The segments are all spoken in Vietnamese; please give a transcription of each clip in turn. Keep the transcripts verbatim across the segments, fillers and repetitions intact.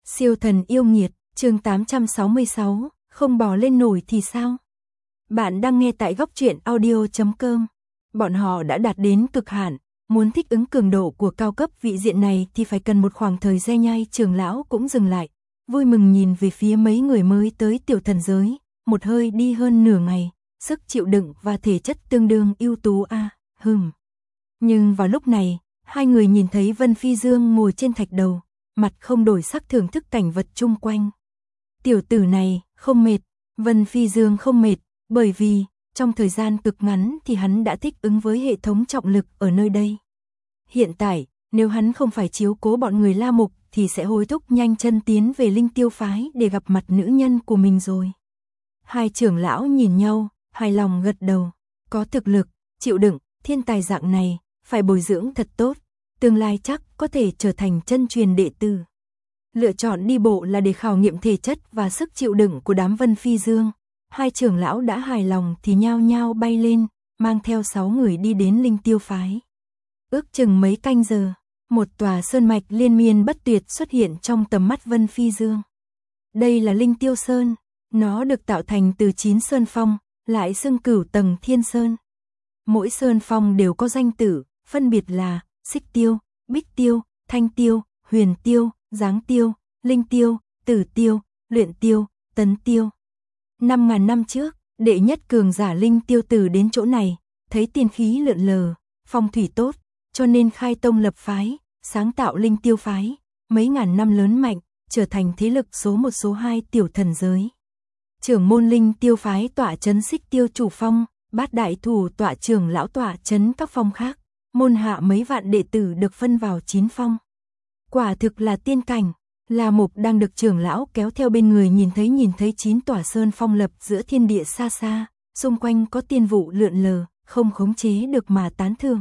Siêu thần yêu nghiệt, chương tám trăm sáu mươi sáu, không bò lên nổi thì sao? Bạn đang nghe tại góc truyện audio chấm com. Bọn họ đã đạt đến cực hạn, muốn thích ứng cường độ của cao cấp vị diện này thì phải cần một khoảng thời gian nhai. Trưởng lão cũng dừng lại, vui mừng nhìn về phía mấy người mới tới tiểu thần giới, một hơi đi hơn nửa ngày, sức chịu đựng và thể chất tương đương ưu tú a, à, hừm. Nhưng vào lúc này, hai người nhìn thấy Vân Phi Dương ngồi trên thạch đầu, mặt không đổi sắc thưởng thức cảnh vật chung quanh. Tiểu tử này, không mệt, Vân Phi Dương không mệt, bởi vì, trong thời gian cực ngắn thì hắn đã thích ứng với hệ thống trọng lực ở nơi đây. Hiện tại, nếu hắn không phải chiếu cố bọn người La Mục thì sẽ hối thúc nhanh chân tiến về Linh Tiêu Phái để gặp mặt nữ nhân của mình rồi. Hai trưởng lão nhìn nhau, hài lòng gật đầu, có thực lực, chịu đựng, thiên tài dạng này, phải bồi dưỡng thật tốt, tương lai chắc có thể trở thành chân truyền đệ tử. Lựa chọn đi bộ là để khảo nghiệm thể chất và sức chịu đựng của đám Vân Phi Dương. Hai trưởng lão đã hài lòng thì nhao nhao bay lên, mang theo sáu người đi đến Linh Tiêu Phái. Ước chừng mấy canh giờ, một tòa sơn mạch liên miên bất tuyệt xuất hiện trong tầm mắt Vân Phi Dương. Đây là Linh Tiêu Sơn, nó được tạo thành từ chín sơn phong, lại xưng cửu tầng thiên sơn. Mỗi sơn phong đều có danh tử, phân biệt là Xích Tiêu, Bích Tiêu, Thanh Tiêu, Huyền Tiêu, Giáng Tiêu, Linh Tiêu, Tử Tiêu, Luyện Tiêu, Tấn Tiêu. Năm ngàn năm trước, đệ nhất cường giả Linh Tiêu Tử đến chỗ này, thấy tiên khí lượn lờ, phong thủy tốt, cho nên khai tông lập phái, sáng tạo Linh Tiêu Phái, mấy ngàn năm lớn mạnh, trở thành thế lực số một số hai tiểu thần giới. Trưởng môn Linh Tiêu Phái tọa trấn Xích Tiêu chủ phong, bát đại thủ tọa trưởng lão tọa trấn các phong khác, môn hạ mấy vạn đệ tử được phân vào chín phong. Quả thực là tiên cảnh, La Mục đang được trưởng lão kéo theo bên người nhìn thấy nhìn thấy chín tòa sơn phong lập giữa thiên địa xa xa, xung quanh có tiên vụ lượn lờ, không khống chế được mà tán thưởng.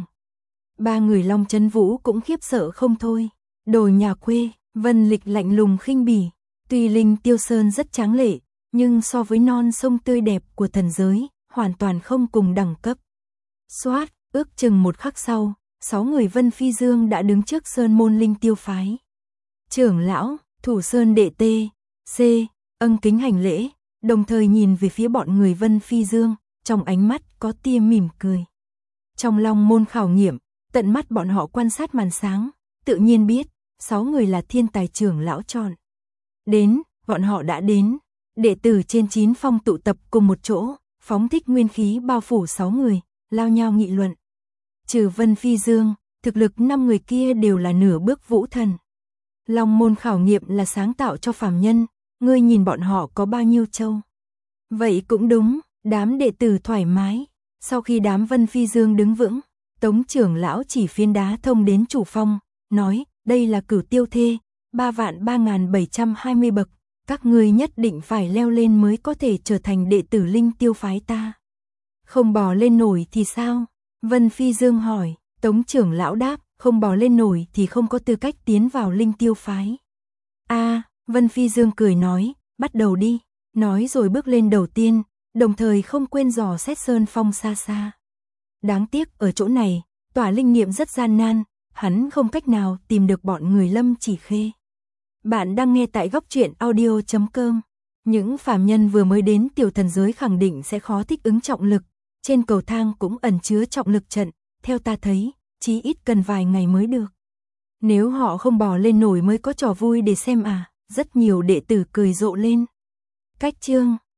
Ba người Long Chấn Vũ cũng khiếp sợ không thôi. Đồ nhà quê, Vân Lịch lạnh lùng khinh bỉ, tuy Linh Tiêu Sơn rất tráng lệ, nhưng so với non sông tươi đẹp của thần giới, hoàn toàn không cùng đẳng cấp. Xoát, ước chừng một khắc sau, sáu người Vân Phi Dương đã đứng trước sơn môn Linh Tiêu Phái. Trưởng lão, thủ sơn đệ tê, C, ân kính hành lễ, đồng thời nhìn về phía bọn người Vân Phi Dương, trong ánh mắt có tia mỉm cười. Trong Long môn khảo nghiệm, tận mắt bọn họ quan sát màn sáng, tự nhiên biết, sáu người là thiên tài trưởng lão chọn. Đến, bọn họ đã đến, đệ tử trên chín phong tụ tập cùng một chỗ, phóng thích nguyên khí bao phủ sáu người, lao nhau nghị luận. Trừ Vân Phi Dương, thực lực năm người kia đều là nửa bước vũ thần. Long môn khảo nghiệm là sáng tạo cho phàm nhân, ngươi nhìn bọn họ có bao nhiêu châu. Vậy cũng đúng, đám đệ tử thoải mái. Sau khi đám Vân Phi Dương đứng vững, Tống trưởng lão chỉ phiến đá thông đến chủ phong, nói, đây là cửu tiêu thê, ba vạn ba ngàn bảy trăm hai mươi bậc, các ngươi nhất định phải leo lên mới có thể trở thành đệ tử Linh Tiêu Phái ta. Không bò lên nổi thì sao? Vân Phi Dương hỏi, Tống trưởng lão đáp, không bò lên nổi thì không có tư cách tiến vào Linh Tiêu Phái. A, à, Vân Phi Dương cười nói, bắt đầu đi, nói rồi bước lên đầu tiên, đồng thời không quên dò xét sơn phong xa xa. Đáng tiếc ở chỗ này, tỏa linh nghiệm rất gian nan, hắn không cách nào tìm được bọn người Lâm Chỉ Khê. Bạn đang nghe tại góc truyện audio chấm com. Những phàm nhân vừa mới đến tiểu thần giới khẳng định sẽ khó thích ứng trọng lực, trên cầu thang cũng ẩn chứa trọng lực trận, theo ta thấy, chí ít cần vài ngày mới được. Nếu họ không bò lên nổi mới có trò vui để xem à, rất nhiều đệ tử cười rộ lên. Cách chương